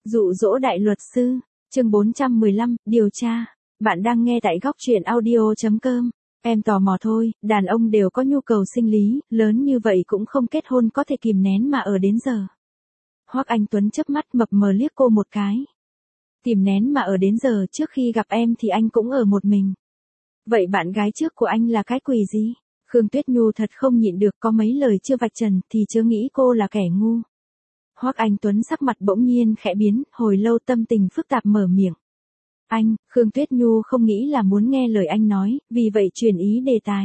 Dụ dỗ đại luật sư, chương 415, điều tra. Bạn đang nghe tại góc truyện audio.com. Em tò mò thôi, đàn ông đều có nhu cầu sinh lý, lớn như vậy cũng không kết hôn có thể kìm nén mà ở đến giờ. Hoắc Anh Tuấn chớp mắt mập mờ liếc cô một cái. Kìm nén mà ở đến giờ, trước khi gặp em thì anh cũng ở một mình. Vậy bạn gái trước của anh là cái quỷ gì? Khương Tuyết Nhu thật không nhịn được, có mấy lời chưa vạch trần thì chớ nghĩ cô là kẻ ngu. Hoắc Anh Tuấn sắc mặt bỗng nhiên khẽ biến, hồi lâu tâm tình phức tạp mở miệng. Anh, Khương Tuyết Nhu không nghĩ là muốn nghe lời anh nói, vì vậy chuyển ý đề tài.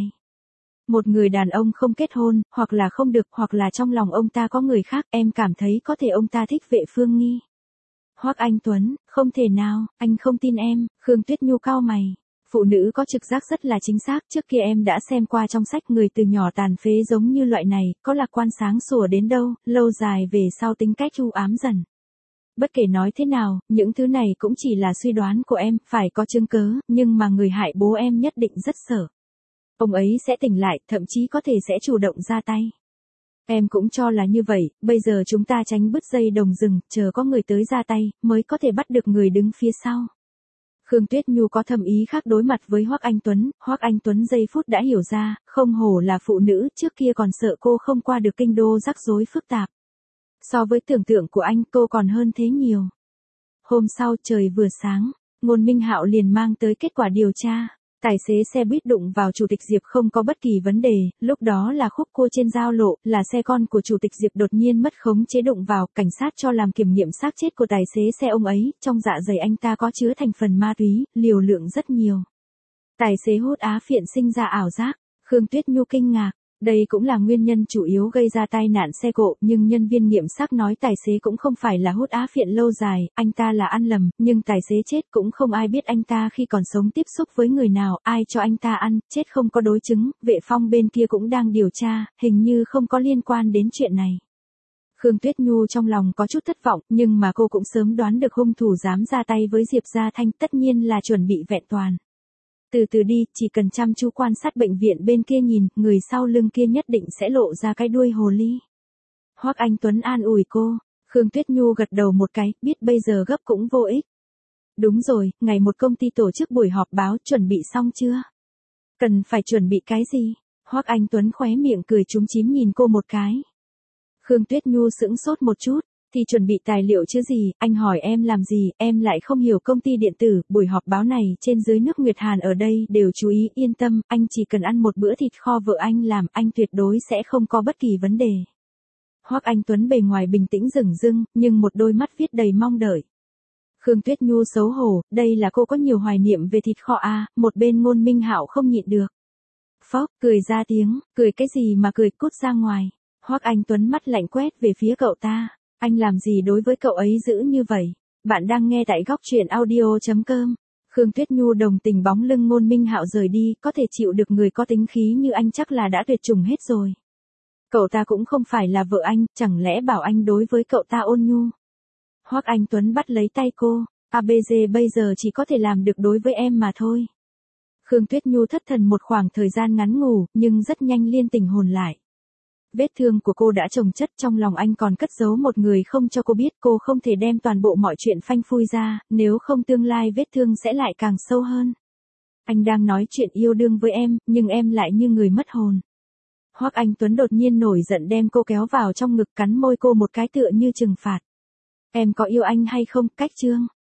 Một người đàn ông không kết hôn, hoặc là không được, hoặc là trong lòng ông ta có người khác, em cảm thấy có thể ông ta thích Vệ Phương Nghi. Hoắc Anh Tuấn, không thể nào, anh không tin em. Khương Tuyết Nhu cau mày. Phụ nữ có trực giác rất là chính xác, trước kia em đã xem qua trong sách, người từ nhỏ tàn phế giống như loại này, có lạc quan sáng sủa đến đâu, lâu dài về sau tính cách u ám dần. Bất kể nói thế nào, những thứ này cũng chỉ là suy đoán của em, phải có chứng cứ, nhưng mà người hại bố em nhất định rất sợ. Ông ấy sẽ tỉnh lại, thậm chí có thể sẽ chủ động ra tay. Em cũng cho là như vậy, bây giờ chúng ta tránh bứt dây đồng rừng, chờ có người tới ra tay, mới có thể bắt được người đứng phía sau. Khương Tuyết Nhu có thầm ý khác đối mặt với Hoắc Anh Tuấn giây phút đã hiểu ra, không hổ là phụ nữ, trước kia còn sợ cô không qua được kinh đô rắc rối phức tạp. So với tưởng tượng của anh, cô còn hơn thế nhiều. Hôm sau trời vừa sáng, Ngôn Minh Hạo liền mang tới kết quả điều tra. Tài xế xe buýt đụng vào Chủ tịch Diệp không có bất kỳ vấn đề, lúc đó là khúc cua trên giao lộ, là xe con của Chủ tịch Diệp đột nhiên mất khống chế đụng vào, cảnh sát cho làm kiểm nghiệm xác chết của tài xế xe ông ấy, trong dạ dày anh ta có chứa thành phần ma túy, liều lượng rất nhiều. Tài xế hút á phiện sinh ra ảo giác, Khương Tuyết Nhu kinh ngạc. Đây cũng là nguyên nhân chủ yếu gây ra tai nạn xe cộ, nhưng nhân viên nghiệm xác nói tài xế cũng không phải là hút á phiện lâu dài, anh ta là ăn lầm, nhưng tài xế chết cũng không ai biết anh ta khi còn sống tiếp xúc với người nào, ai cho anh ta ăn, chết không có đối chứng, Vệ Phong bên kia cũng đang điều tra, hình như không có liên quan đến chuyện này. Khương Tuyết Nhu trong lòng có chút thất vọng, nhưng mà cô cũng sớm đoán được hung thủ dám ra tay với Diệp Gia Thanh, tất nhiên là chuẩn bị vẹn toàn. Từ từ đi, chỉ cần chăm chú quan sát bệnh viện bên kia nhìn, người sau lưng kia nhất định sẽ lộ ra cái đuôi hồ ly. Hoắc Anh Tuấn an ủi cô, Khương Tuyết Nhu gật đầu một cái, biết bây giờ gấp cũng vô ích. Đúng rồi, ngày một công ty tổ chức buổi họp báo, chuẩn bị xong chưa? Cần phải chuẩn bị cái gì? Hoắc Anh Tuấn khóe miệng cười chúm chím nhìn cô một cái. Khương Tuyết Nhu sững sốt một chút. Thì chuẩn bị tài liệu chứ gì, anh hỏi em làm gì, em lại không hiểu công ty điện tử, buổi họp báo này, trên dưới nước Nguyệt Hàn ở đây đều chú ý, yên tâm, anh chỉ cần ăn một bữa thịt kho vợ anh làm, anh tuyệt đối sẽ không có bất kỳ vấn đề. Hoắc Anh Tuấn bề ngoài bình tĩnh dửng dưng, nhưng một đôi mắt viết đầy mong đợi. Khương Tuyết Nhu xấu hổ, đây là cô có nhiều hoài niệm về thịt kho à, một bên Ngôn Minh Hạo không nhịn được. Phóc, cười ra tiếng, cười cái gì mà cười, cút ra ngoài. Hoắc Anh Tuấn mắt lạnh quét về phía cậu ta. Anh làm gì đối với cậu ấy dữ như vậy? Bạn đang nghe tại góc truyện audio.com. Khương Tuyết Nhu đồng tình bóng lưng Ngôn Minh Hạo rời đi, có thể chịu được người có tính khí như anh chắc là đã tuyệt chủng hết rồi. Cậu ta cũng không phải là vợ anh, chẳng lẽ bảo anh đối với cậu ta ôn nhu? Hoắc Anh Tuấn bắt lấy tay cô, ABG bây giờ chỉ có thể làm được đối với em mà thôi. Khương Tuyết Nhu thất thần một khoảng thời gian ngắn ngủ, nhưng rất nhanh liên tỉnh hồn lại. Vết thương của cô đã chồng chất, trong lòng anh còn cất giấu một người không cho cô biết, cô không thể đem toàn bộ mọi chuyện phanh phui ra, nếu không tương lai vết thương sẽ lại càng sâu hơn. Anh đang nói chuyện yêu đương với em, nhưng em lại như người mất hồn. Hoắc Anh Tuấn đột nhiên nổi giận đem cô kéo vào trong ngực, cắn môi cô một cái tựa như trừng phạt. Em có yêu anh hay không, cách chương.